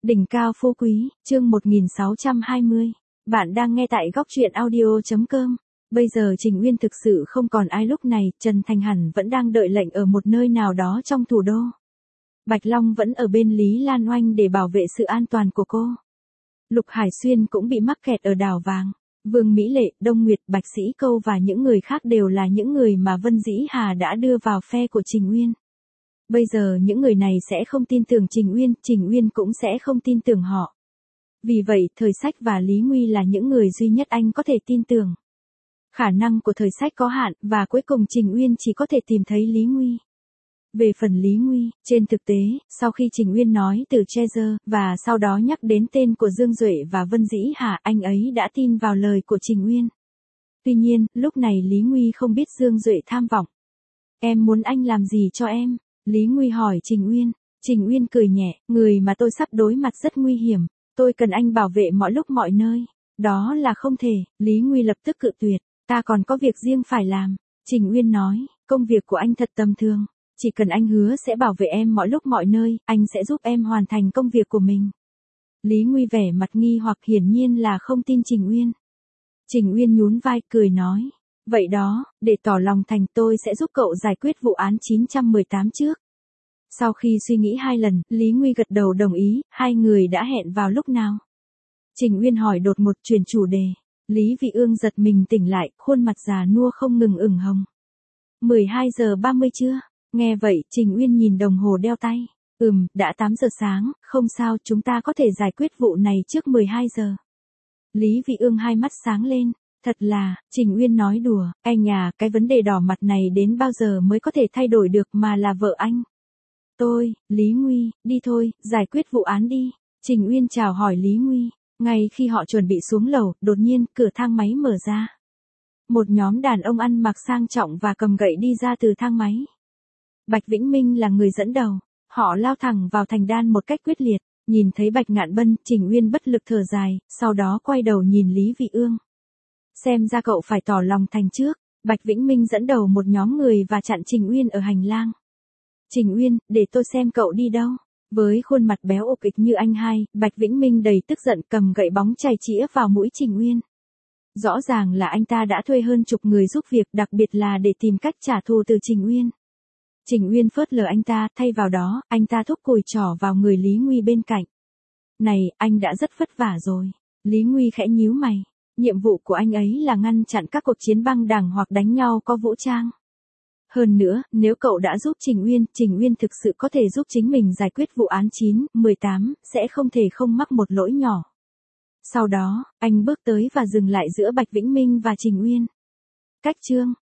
Đỉnh cao phú quý, chương 1620. Bạn đang nghe tại góc truyện audio.com. Bây giờ Trình Uyên thực sự không còn ai, lúc này Trần Thành hẳn vẫn đang đợi lệnh ở một nơi nào đó trong thủ đô. Bạch Long vẫn ở bên Lý Lan Oanh để bảo vệ sự an toàn của cô. Lục Hải Xuyên cũng bị mắc kẹt ở đảo vàng. Vương Mỹ Lệ, Đông Nguyệt, Bạch Sĩ Câu và những người khác đều là những người mà Vân Dĩ Hà đã đưa vào phe của Trình Uyên. Bây giờ những người này sẽ không tin tưởng Trình Uyên cũng sẽ không tin tưởng họ. Vì vậy, Thời Sách và Lý Nguy là những người duy nhất anh có thể tin tưởng. Khả năng của Thời Sách có hạn, và cuối cùng Trình Uyên chỉ có thể tìm thấy Lý Nguy. Về phần Lý Nguy, trên thực tế, sau khi Trình Uyên nói từ Treasure, và sau đó nhắc đến tên của Dương Duệ và Vân Dĩ Hà, anh ấy đã tin vào lời của Trình Uyên. Tuy nhiên, lúc này Lý Nguy không biết Dương Duệ tham vọng. Em muốn anh làm gì cho em? Lý Nguy hỏi Trình Uyên. Trình Uyên cười nhẹ, người mà tôi sắp đối mặt rất nguy hiểm. Tôi cần anh bảo vệ mọi lúc mọi nơi. Đó là không thể. Lý Nguy lập tức cự tuyệt. Ta còn có việc riêng phải làm. Trình Uyên nói, công việc của anh thật tầm thường. Chỉ cần anh hứa sẽ bảo vệ em mọi lúc mọi nơi, anh sẽ giúp em hoàn thành công việc của mình. Lý Nguy vẻ mặt nghi hoặc, hiển nhiên là không tin Trình Uyên. Trình Uyên nhún vai cười nói. Vậy đó, để tỏ lòng thành, tôi sẽ giúp cậu giải quyết vụ án 918 trước. Sau khi suy nghĩ 2 lần, Lý Nguy gật đầu đồng ý. Hai người đã hẹn vào lúc nào? Trình Uyên hỏi đột ngột, chuyển chủ đề. Lý Vị Ương giật mình tỉnh lại, khuôn mặt già nua không ngừng ửng hồng. 12 giờ 30 chưa? Nghe vậy, Trình Uyên nhìn đồng hồ đeo tay. Đã 8 giờ sáng, không sao, chúng ta có thể giải quyết vụ này trước 12 giờ. Lý Vị Ương hai mắt sáng lên. Thật là, Trình Uyên nói đùa, anh à, cái vấn đề đỏ mặt này đến bao giờ mới có thể thay đổi được mà là vợ anh. Lý Nguy, đi thôi, giải quyết vụ án đi. Trình Uyên chào hỏi Lý Nguy. Ngay khi họ chuẩn bị xuống lầu, đột nhiên, cửa thang máy mở ra. Một nhóm đàn ông ăn mặc sang trọng và cầm gậy đi ra từ thang máy. Bạch Vĩnh Minh là người dẫn đầu. Họ lao thẳng vào thành đan một cách quyết liệt. Nhìn thấy Bạch Ngạn Bân, Trình Uyên bất lực thở dài, sau đó quay đầu nhìn Lý Vị Ương. Xem ra cậu phải tỏ lòng thành trước. Bạch Vĩnh Minh dẫn đầu một nhóm người và chặn Trình Uyên ở hành lang. Trình Uyên, để tôi xem cậu đi đâu. Với khuôn mặt béo ục ịch như anh hai, Bạch Vĩnh Minh đầy tức giận cầm gậy bóng chày chĩa vào mũi Trình Uyên. Rõ ràng là anh ta đã thuê hơn chục người giúp việc, đặc biệt là để tìm cách trả thù từ Trình Uyên. Trình Uyên phớt lờ anh ta, thay vào đó, anh ta thúc cùi trỏ vào người Lý Nguy bên cạnh. Này, anh đã rất vất vả rồi. Lý Nguy khẽ nhíu mày. Nhiệm vụ của anh ấy là ngăn chặn các cuộc chiến băng đảng hoặc đánh nhau có vũ trang. Hơn nữa, nếu cậu đã giúp Trình Uyên thực sự có thể giúp chính mình giải quyết vụ án 918, sẽ không thể không mắc một lỗi nhỏ. Sau đó, anh bước tới và dừng lại giữa Bạch Vĩnh Minh và Trình Uyên. Cách chương